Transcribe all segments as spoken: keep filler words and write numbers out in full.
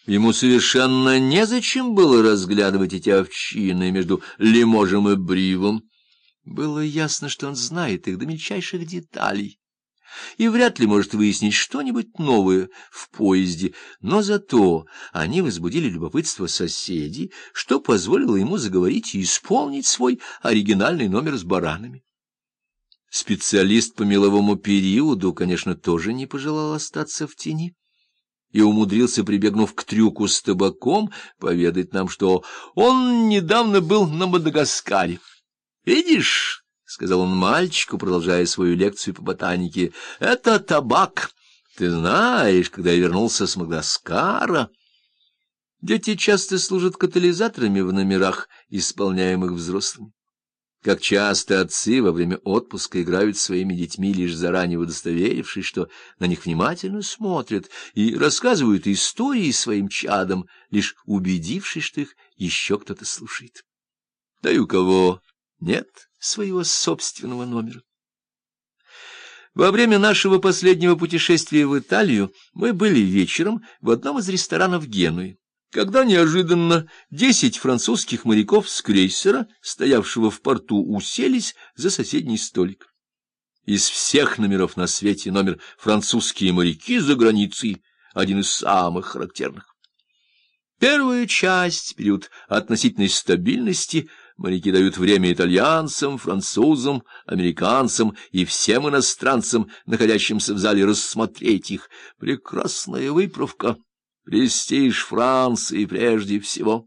Ему совершенно незачем было разглядывать эти овчины между Лиможем и Бривом. Было ясно, что он знает их до мельчайших деталей и вряд ли может выяснить что-нибудь новое в поезде, но зато они возбудили любопытство соседей, что позволило ему заговорить и исполнить свой оригинальный номер с баранами. Специалист по меловому периоду, конечно, тоже не пожелал остаться в тени и умудрился, прибегнув к трюку с табаком, поведать нам, что он недавно был на Мадагаскаре. «Видишь», — сказал он мальчику, продолжая свою лекцию по ботанике, — «это табак. Ты знаешь, когда я вернулся с Мадагаскара...» Дети часто служат катализаторами в номерах, исполняемых взрослыми. Как часто отцы во время отпуска играют с своими детьми, лишь заранее удостоверившись, что на них внимательно смотрят, и рассказывают истории своим чадам, лишь убедившись, что их еще кто-то слушает. Да и у кого нет своего собственного номера. Во время нашего последнего путешествия в Италию мы были вечером в одном из ресторанов Генуи, когда неожиданно десять французских моряков с крейсера, стоявшего в порту, уселись за соседний столик. Из всех номеров на свете номер «Французские моряки за границей» один из самых характерных. Первая часть, период относительной стабильности, моряки дают время итальянцам, французам, американцам и всем иностранцам, находящимся в зале, рассмотреть их. Прекрасная выправка. Престиж Франции прежде всего.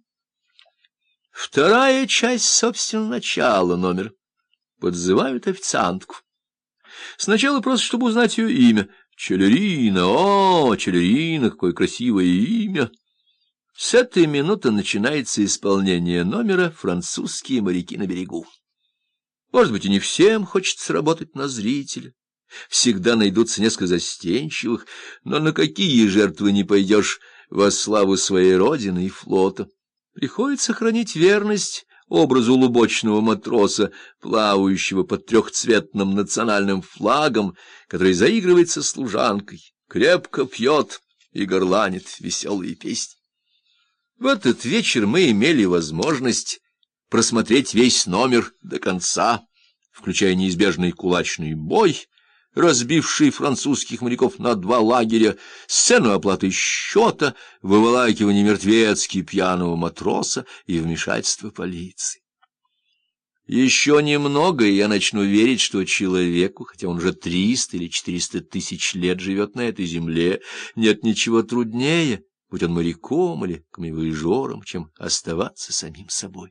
Вторая часть, собственно, начала номера. Подзывают официантку. Сначала просто, чтобы узнать ее имя. Челлерина, о, Челлерина, какое красивое имя. С этой минуты начинается исполнение номера «Французские моряки на берегу». Может быть, и не всем хочется работать на зрителя. Всегда найдутся несколько застенчивых, но на какие жертвы не пойдешь во славу своей родины и флота. Приходится хранить верность образу лубочного матроса, плавающего под трехцветным национальным флагом, который заигрывает со служанкой, крепко пьет и горланит веселые песни. В этот вечер мы имели возможность просмотреть весь номер до конца, включая неизбежный кулачный бой, разбивший французских моряков на два лагеря, сцену оплаты счета, выволакивание мертвецки пьяного матроса и вмешательство полиции. Еще немного, и я начну верить, что человеку, хотя он уже триста или четыреста тысяч лет живет на этой земле, нет ничего труднее, будь он моряком или камевояжером, чем оставаться самим собой.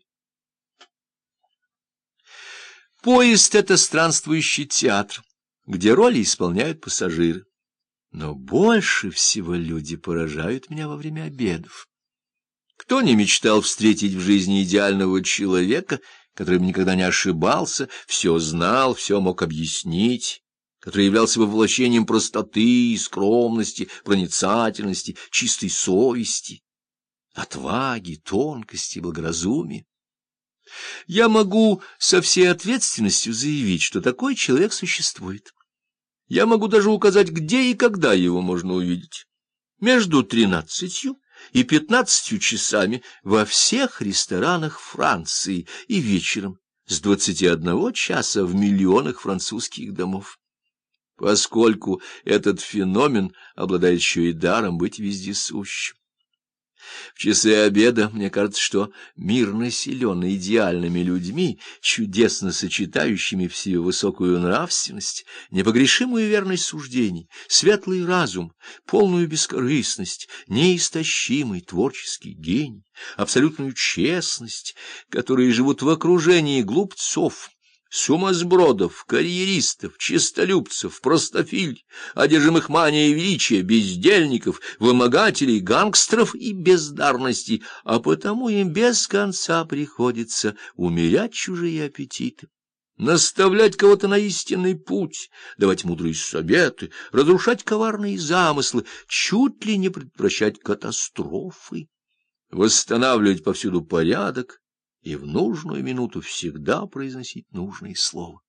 Поезд — это странствующий театр, где роли исполняют пассажиры. Но больше всего люди поражают меня во время обедов. Кто не мечтал встретить в жизни идеального человека, который бы никогда не ошибался, все знал, все мог объяснить, который являлся бы воплощением простоты, скромности, проницательности, чистой совести, отваги, тонкости, благоразумия? Я могу со всей ответственностью заявить, что такой человек существует. Я могу даже указать, где и когда его можно увидеть. Между тринадцатью и пятнадцатью часами во всех ресторанах Франции и вечером с двадцати одного часа в миллионах французских домов. Поскольку этот феномен обладает еще и даром быть вездесущим. В часы обеда мне кажется, что мир населен идеальными людьми, чудесно сочетающими в себе высокую нравственность, непогрешимую верность суждений, светлый разум, полную бескорыстность, неистощимый творческий гений, абсолютную честность, которые живут в окружении глупцов, сумасбродов, карьеристов, честолюбцев, простофиль, одержимых манией величия, бездельников, вымогателей, гангстеров и бездарностей, а потому им без конца приходится умерять чужие аппетиты, наставлять кого-то на истинный путь, давать мудрые советы, разрушать коварные замыслы, чуть ли не предотвращать катастрофы, восстанавливать повсюду порядок и в нужную минуту всегда произносить нужное слово.